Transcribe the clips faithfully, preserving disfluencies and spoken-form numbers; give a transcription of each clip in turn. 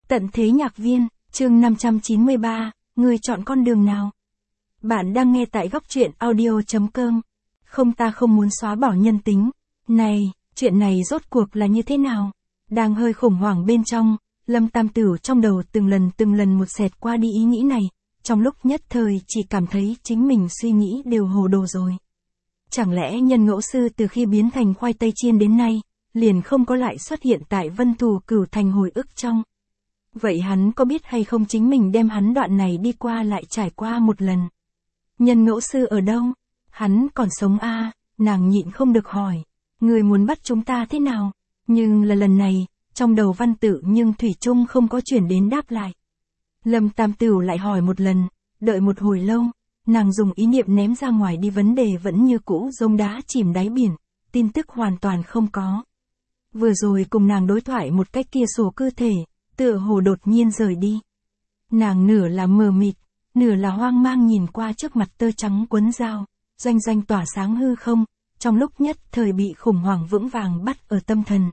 Tận thế nhạc viên, chương năm trăm chín mươi ba, người chọn con đường nào? Bạn đang nghe tại góc truyện audio chấm com. Không, ta không muốn xóa bỏ nhân tính. Này, chuyện này rốt cuộc là như thế nào? Đang hơi khủng hoảng bên trong, Lâm Tam Tửu trong đầu từng lần từng lần một xẹt qua đi ý nghĩ này, trong lúc nhất thời chỉ cảm thấy chính mình suy nghĩ đều hồ đồ rồi. Chẳng lẽ nhân ngẫu sư từ khi biến thành khoai tây chiên đến nay, liền không có lại xuất hiện tại Vân Thù Cửu Thành hồi ức trong? Vậy hắn có biết hay không chính mình đem hắn đoạn này đi qua lại trải qua một lần? Nhân ngẫu sư ở đâu? Hắn còn sống à? Nàng nhịn không được hỏi. Người muốn bắt chúng ta thế nào? Nhưng là lần này, trong đầu Văn Tự nhưng thủy chung không có chuyển đến đáp lại. Lâm Tam Tửu lại hỏi một lần, đợi một hồi lâu, nàng dùng ý niệm ném ra ngoài đi vấn đề vẫn như cũ giống đá chìm đáy biển, tin tức hoàn toàn không có. Vừa rồi cùng nàng đối thoại một cách kia sổ cơ thể, tựa hồ đột nhiên rời đi. Nàng nửa là mờ mịt, nửa là hoang mang nhìn qua trước mặt tơ trắng quấn dao, doanh doanh tỏa sáng hư không, trong lúc nhất thời bị khủng hoảng vững vàng bắt ở tâm thần.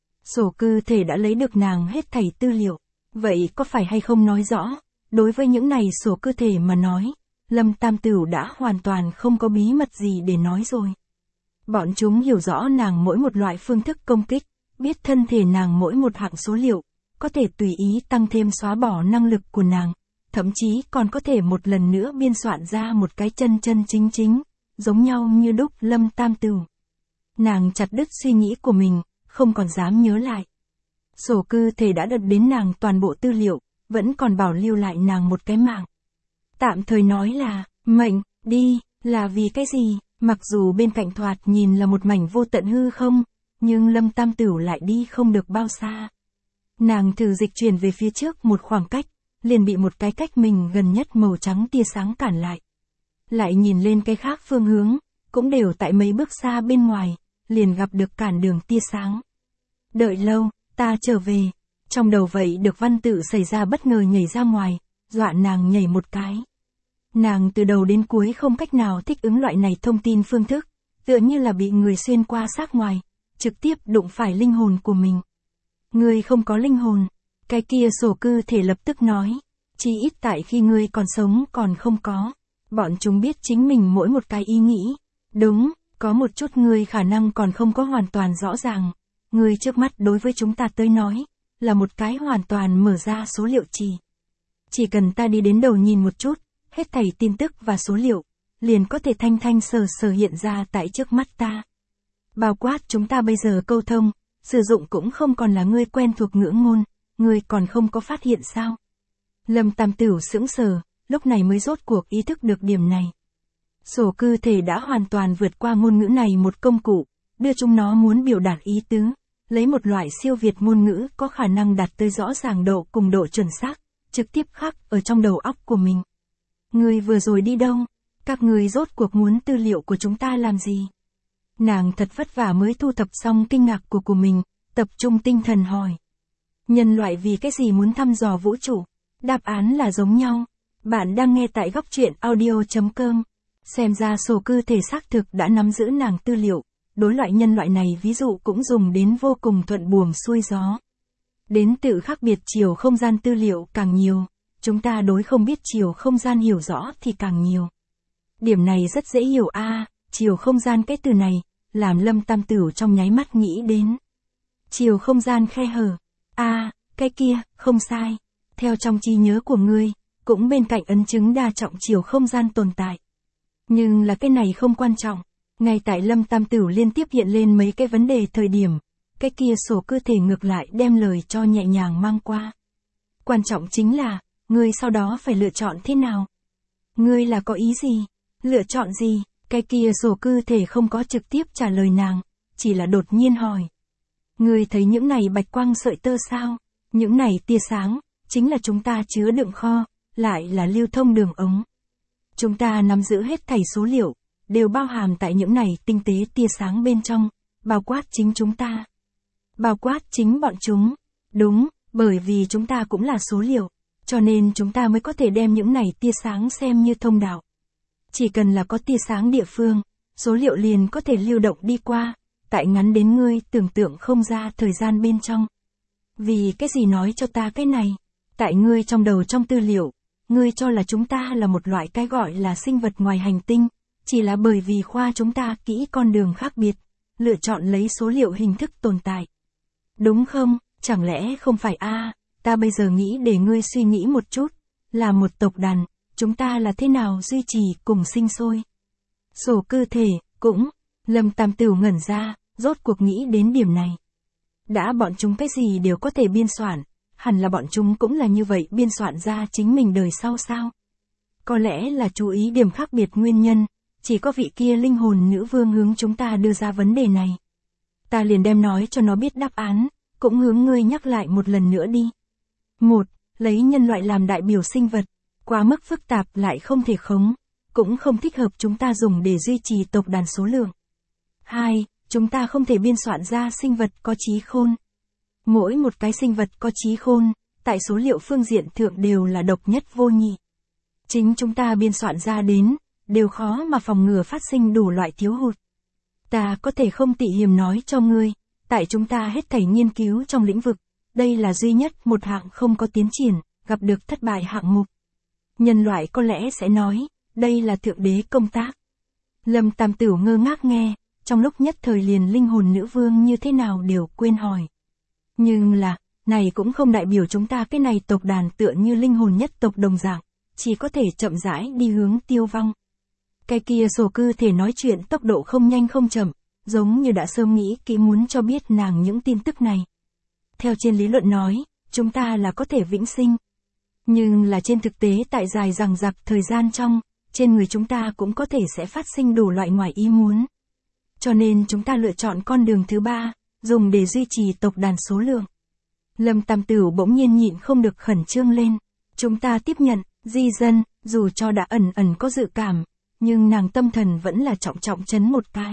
Sổ cơ thể đã lấy được nàng hết thảy tư liệu, vậy có phải hay không nói rõ, đối với những này sổ cơ thể mà nói, Lâm Tam Tửu đã hoàn toàn không có bí mật gì để nói rồi. Bọn chúng hiểu rõ nàng mỗi một loại phương thức công kích, biết thân thể nàng mỗi một hạng số liệu, có thể tùy ý tăng thêm xóa bỏ năng lực của nàng, thậm chí còn có thể một lần nữa biên soạn ra một cái chân chân chính chính, giống nhau như đúc Lâm Tam Tửu. Nàng chặt đứt suy nghĩ của mình, không còn dám nhớ lại. Sổ cơ thể đã đợt đến nàng toàn bộ tư liệu, vẫn còn bảo lưu lại nàng một cái mạng. Tạm thời nói là, mệnh, đi, là vì cái gì? Mặc dù bên cạnh thoạt nhìn là một mảnh vô tận hư không, nhưng Lâm Tam Tửu lại đi không được bao xa. Nàng thử dịch chuyển về phía trước một khoảng cách, liền bị một cái cách mình gần nhất màu trắng tia sáng cản lại. Lại nhìn lên cái khác phương hướng, cũng đều tại mấy bước xa bên ngoài, liền gặp được cản đường tia sáng. Đợi lâu, ta trở về. Trong đầu vậy được Văn Tự xảy ra bất ngờ nhảy ra ngoài, dọa nàng nhảy một cái. Nàng từ đầu đến cuối không cách nào thích ứng loại này thông tin phương thức, tựa như là bị người xuyên qua xác ngoài, trực tiếp đụng phải linh hồn của mình. Ngươi không có linh hồn, cái kia sổ cơ thể lập tức nói, chỉ ít tại khi ngươi còn sống còn không có. Bọn chúng biết chính mình mỗi một cái ý nghĩ, đúng, có một chút ngươi khả năng còn không có hoàn toàn rõ ràng. Ngươi trước mắt đối với chúng ta tới nói, là một cái hoàn toàn mở ra số liệu trì. Chỉ cần ta đi đến đầu nhìn một chút, hết thảy tin tức và số liệu, liền có thể thanh thanh sờ sờ hiện ra tại trước mắt ta. Bao quát chúng ta bây giờ câu thông, sử dụng cũng không còn là ngươi quen thuộc ngữ ngôn, ngươi còn không có phát hiện sao? Lâm Tam Tửu sững sờ, lúc này mới rốt cuộc ý thức được điểm này. Sổ cơ thể đã hoàn toàn vượt qua ngôn ngữ này một công cụ, đưa chúng nó muốn biểu đạt ý tứ, lấy một loại siêu việt ngôn ngữ có khả năng đạt tới rõ ràng độ cùng độ chuẩn xác, trực tiếp khắc ở trong đầu óc của mình. Ngươi vừa rồi đi đâu? Các ngươi rốt cuộc muốn tư liệu của chúng ta làm gì? Nàng thật vất vả mới thu thập xong kinh ngạc của của mình, tập trung tinh thần hỏi. Nhân loại vì cái gì muốn thăm dò vũ trụ? Đáp án là giống nhau. Bạn đang nghe tại góc truyện audio chấm com. Xem ra sổ cơ thể xác thực đã nắm giữ nàng tư liệu, đối loại nhân loại này ví dụ cũng dùng đến vô cùng thuận buồm xuôi gió. Đến tự khác biệt chiều không gian tư liệu càng nhiều, chúng ta đối không biết chiều không gian hiểu rõ thì càng nhiều. Điểm này rất dễ hiểu a, à, chiều không gian cái từ này, làm Lâm Tam Tửu trong nháy mắt nghĩ đến. Chiều không gian khe hở, a, à, cái kia, không sai. Theo trong trí nhớ của ngươi, cũng bên cạnh ấn chứng đa trọng chiều không gian tồn tại. Nhưng là cái này không quan trọng, ngay tại Lâm Tam Tửu liên tiếp hiện lên mấy cái vấn đề thời điểm, cái kia sổ cơ thể ngược lại đem lời cho nhẹ nhàng mang qua. Quan trọng chính là, ngươi sau đó phải lựa chọn thế nào? Ngươi là có ý gì? Lựa chọn gì? Cái kia sổ cơ thể không có trực tiếp trả lời nàng, chỉ là đột nhiên hỏi. Ngươi thấy những này bạch quang sợi tơ sao? Những này tia sáng, chính là chúng ta chứa đựng kho, lại là lưu thông đường ống. Chúng ta nắm giữ hết thảy số liệu, đều bao hàm tại những này tinh tế tia sáng bên trong, bao quát chính chúng ta. Bao quát chính bọn chúng. Đúng, bởi vì chúng ta cũng là số liệu, cho nên chúng ta mới có thể đem những này tia sáng xem như thông đạo. Chỉ cần là có tia sáng địa phương, số liệu liền có thể lưu động đi qua, tại ngắn đến ngươi tưởng tượng không ra thời gian bên trong. Vì cái gì nói cho ta cái này? Tại ngươi trong đầu trong tư liệu, ngươi cho là chúng ta là một loại cái gọi là sinh vật ngoài hành tinh, chỉ là bởi vì khoa chúng ta kỹ con đường khác biệt, lựa chọn lấy số liệu hình thức tồn tại. Đúng không? Chẳng lẽ không phải a? À, ta bây giờ nghĩ để ngươi suy nghĩ một chút, là một tộc đàn, chúng ta là thế nào duy trì cùng sinh sôi? Sổ cơ thể, cũng, Lâm Tam Tửu ngẩn ra, rốt cuộc nghĩ đến điểm này. Đã bọn chúng cái gì đều có thể biên soạn, hẳn là bọn chúng cũng là như vậy biên soạn ra chính mình đời sau sao? Có lẽ là chú ý điểm khác biệt nguyên nhân, chỉ có vị kia linh hồn nữ vương hướng chúng ta đưa ra vấn đề này. Ta liền đem nói cho nó biết đáp án, cũng hướng ngươi nhắc lại một lần nữa đi. Một, lấy nhân loại làm đại biểu sinh vật, quá mức phức tạp lại không thể khống, cũng không thích hợp chúng ta dùng để duy trì tộc đàn số lượng. Hai, chúng ta không thể biên soạn ra sinh vật có trí khôn. Mỗi một cái sinh vật có trí khôn, tại số liệu phương diện thượng đều là độc nhất vô nhị. Chính chúng ta biên soạn ra đến, đều khó mà phòng ngừa phát sinh đủ loại thiếu hụt. Ta có thể không tị hiềm nói cho ngươi, tại chúng ta hết thảy nghiên cứu trong lĩnh vực, đây là duy nhất một hạng không có tiến triển, gặp được thất bại hạng mục. Nhân loại có lẽ sẽ nói, đây là thượng đế công tác. Lâm Tam Tửu ngơ ngác nghe, trong lúc nhất thời liền linh hồn nữ vương như thế nào đều quên hỏi. Nhưng là, này cũng không đại biểu chúng ta cái này tộc đàn tựa như linh hồn nhất tộc đồng dạng, chỉ có thể chậm rãi đi hướng tiêu vong. Cái kia sổ cơ thể nói chuyện tốc độ không nhanh không chậm, giống như đã sớm nghĩ kỹ muốn cho biết nàng những tin tức này. Theo trên lý luận nói, chúng ta là có thể vĩnh sinh. Nhưng là trên thực tế tại dài dằng dặc thời gian trong, trên người chúng ta cũng có thể sẽ phát sinh đủ loại ngoài ý muốn. Cho nên chúng ta lựa chọn con đường thứ ba, dùng để duy trì tộc đàn số lượng. Lâm Tam Tửu bỗng nhiên nhịn không được khẩn trương lên. Chúng ta tiếp nhận, di dân, dù cho đã ẩn ẩn có dự cảm, nhưng nàng tâm thần vẫn là trọng trọng chấn một cái.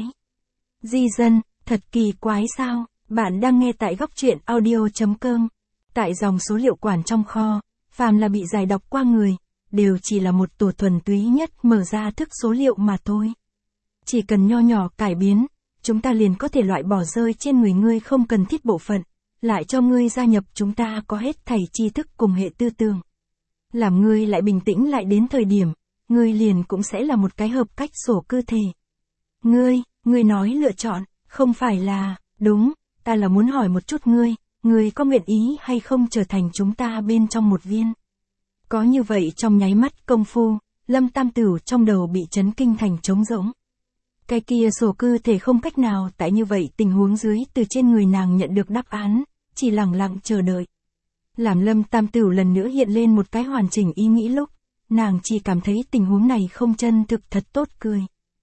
Di dân, thật kỳ quái sao? Bạn đang nghe tại góc truyện audio chấm com. Tại dòng số liệu quản trong kho, phàm là bị giải đọc qua người, đều chỉ là một tổ thuần túy nhất mở ra thức số liệu mà thôi. Chỉ cần nho nhỏ cải biến, chúng ta liền có thể loại bỏ rơi trên người ngươi không cần thiết bộ phận, lại cho ngươi gia nhập chúng ta có hết thảy tri thức cùng hệ tư tưởng. Làm ngươi lại bình tĩnh lại đến thời điểm, ngươi liền cũng sẽ là một cái hợp cách sổ cơ thể. Ngươi, ngươi nói lựa chọn, không phải là, đúng, ta là muốn hỏi một chút ngươi, ngươi có nguyện ý hay không trở thành chúng ta bên trong một viên. Có như vậy trong nháy mắt công phu, Lâm Tam Tửu trong đầu bị chấn kinh thành trống rỗng. Cái kia sổ cơ thể không cách nào tại như vậy tình huống dưới từ trên người nàng nhận được đáp án, chỉ lặng lặng chờ đợi. Làm Lâm Tam Tửu lần nữa hiện lên một cái hoàn chỉnh ý nghĩ lúc, nàng chỉ cảm thấy tình huống này không chân thực thật tốt cười.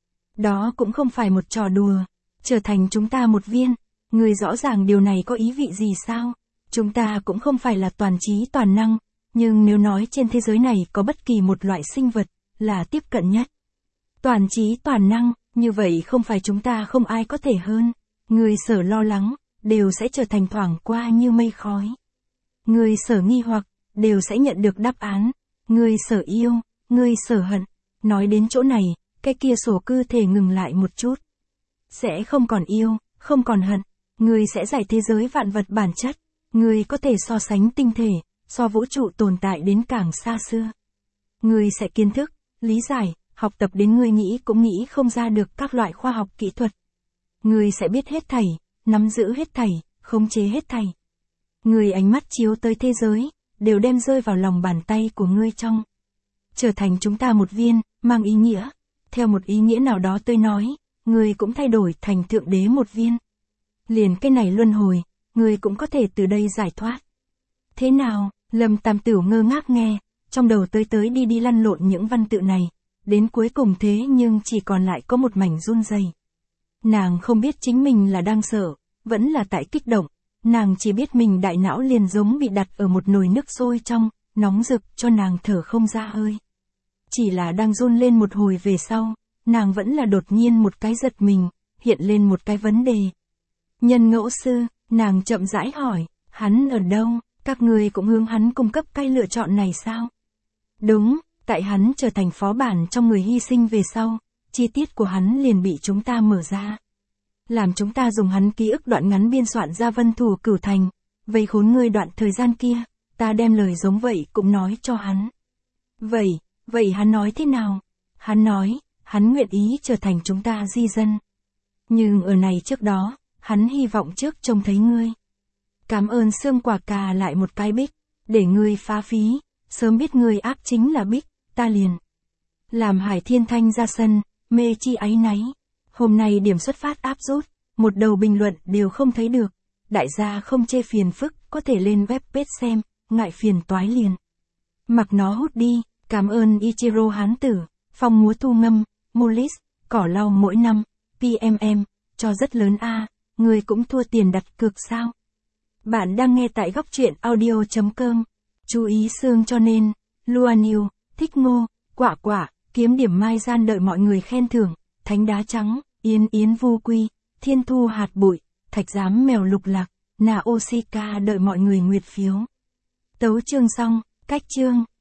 Đó cũng không phải một trò đùa, trở thành chúng ta một viên, người rõ ràng điều này có ý vị gì sao? Chúng ta cũng không phải là toàn trí toàn năng, nhưng nếu nói trên thế giới này có bất kỳ một loại sinh vật, là tiếp cận nhất. Toàn trí toàn năng, như vậy không phải chúng ta không ai có thể hơn, người sở lo lắng, đều sẽ trở thành thoảng qua như mây khói. Người sở nghi hoặc, đều sẽ nhận được đáp án, người sở yêu, người sở hận. Nói đến chỗ này, cái kia sổ cơ thể ngừng lại một chút. Sẽ không còn yêu, không còn hận, người sẽ giải thế giới vạn vật bản chất, người có thể so sánh tinh thể, so vũ trụ tồn tại đến càng xa xưa. Người sẽ kiến thức, lý giải, học tập đến người nghĩ cũng nghĩ không ra được các loại khoa học kỹ thuật. Người sẽ biết hết thảy, nắm giữ hết thảy, khống chế hết thảy. Người ánh mắt chiếu tới thế giới, đều đem rơi vào lòng bàn tay của ngươi trong. Trở thành chúng ta một viên, mang ý nghĩa. Theo một ý nghĩa nào đó tôi nói, người cũng thay đổi thành thượng đế một viên. Liền cái này luân hồi, người cũng có thể từ đây giải thoát. Thế nào? Lâm Tam Tửu ngơ ngác nghe, trong đầu tới tới đi đi lăn lộn những văn tự này, đến cuối cùng thế nhưng chỉ còn lại có một mảnh run rẩy. Nàng không biết chính mình là đang sợ, vẫn là tại kích động, nàng chỉ biết mình đại não liền giống bị đặt ở một nồi nước sôi trong, nóng rực cho nàng thở không ra hơi. Chỉ là đang run lên một hồi về sau, nàng vẫn là đột nhiên một cái giật mình, hiện lên một cái vấn đề. Nhân ngẫu sư, nàng chậm rãi hỏi, hắn ở đâu, các người cũng hướng hắn cung cấp cái lựa chọn này sao? Đúng, tại hắn trở thành phó bản trong người hy sinh về sau, chi tiết của hắn liền bị chúng ta mở ra. Làm chúng ta dùng hắn ký ức đoạn ngắn biên soạn ra Vân Thủ Cửu Thành, Vây khốn ngươi đoạn thời gian kia, ta đem lời giống vậy cũng nói cho hắn. Vậy, vậy hắn nói thế nào? Hắn nói, hắn nguyện ý trở thành chúng ta di dân. Nhưng ở này trước đó, hắn hy vọng trước trông thấy ngươi. Cảm ơn xương quả cà lại một cái bích, để ngươi phá phí, sớm biết ngươi áp chính là bích, ta liền. Làm Hải Thiên Thanh ra sân, mê chi áy náy. Hôm nay điểm xuất phát áp rút, một đầu bình luận đều không thấy được. Đại gia không chê phiền phức, có thể lên web page xem, ngại phiền toái liền. Mặc nó hút đi, cảm ơn Ichiro Hán Tử, phong múa thu ngâm, Molis, cỏ lau mỗi năm, pê em em, cho rất lớn a, người cũng thua tiền đặt cược sao? Bạn đang nghe tại góc truyện audio.com. Chú ý xương cho nên, Luanil, thích ngô, quả quả, kiếm điểm mai gian đợi mọi người khen thưởng, thánh đá trắng, yến yến vu quy, thiên thu hạt bụi, thạch giám mèo lục lạc, Naosika đợi mọi người nguyệt phiếu. Tấu chương xong, cách chương.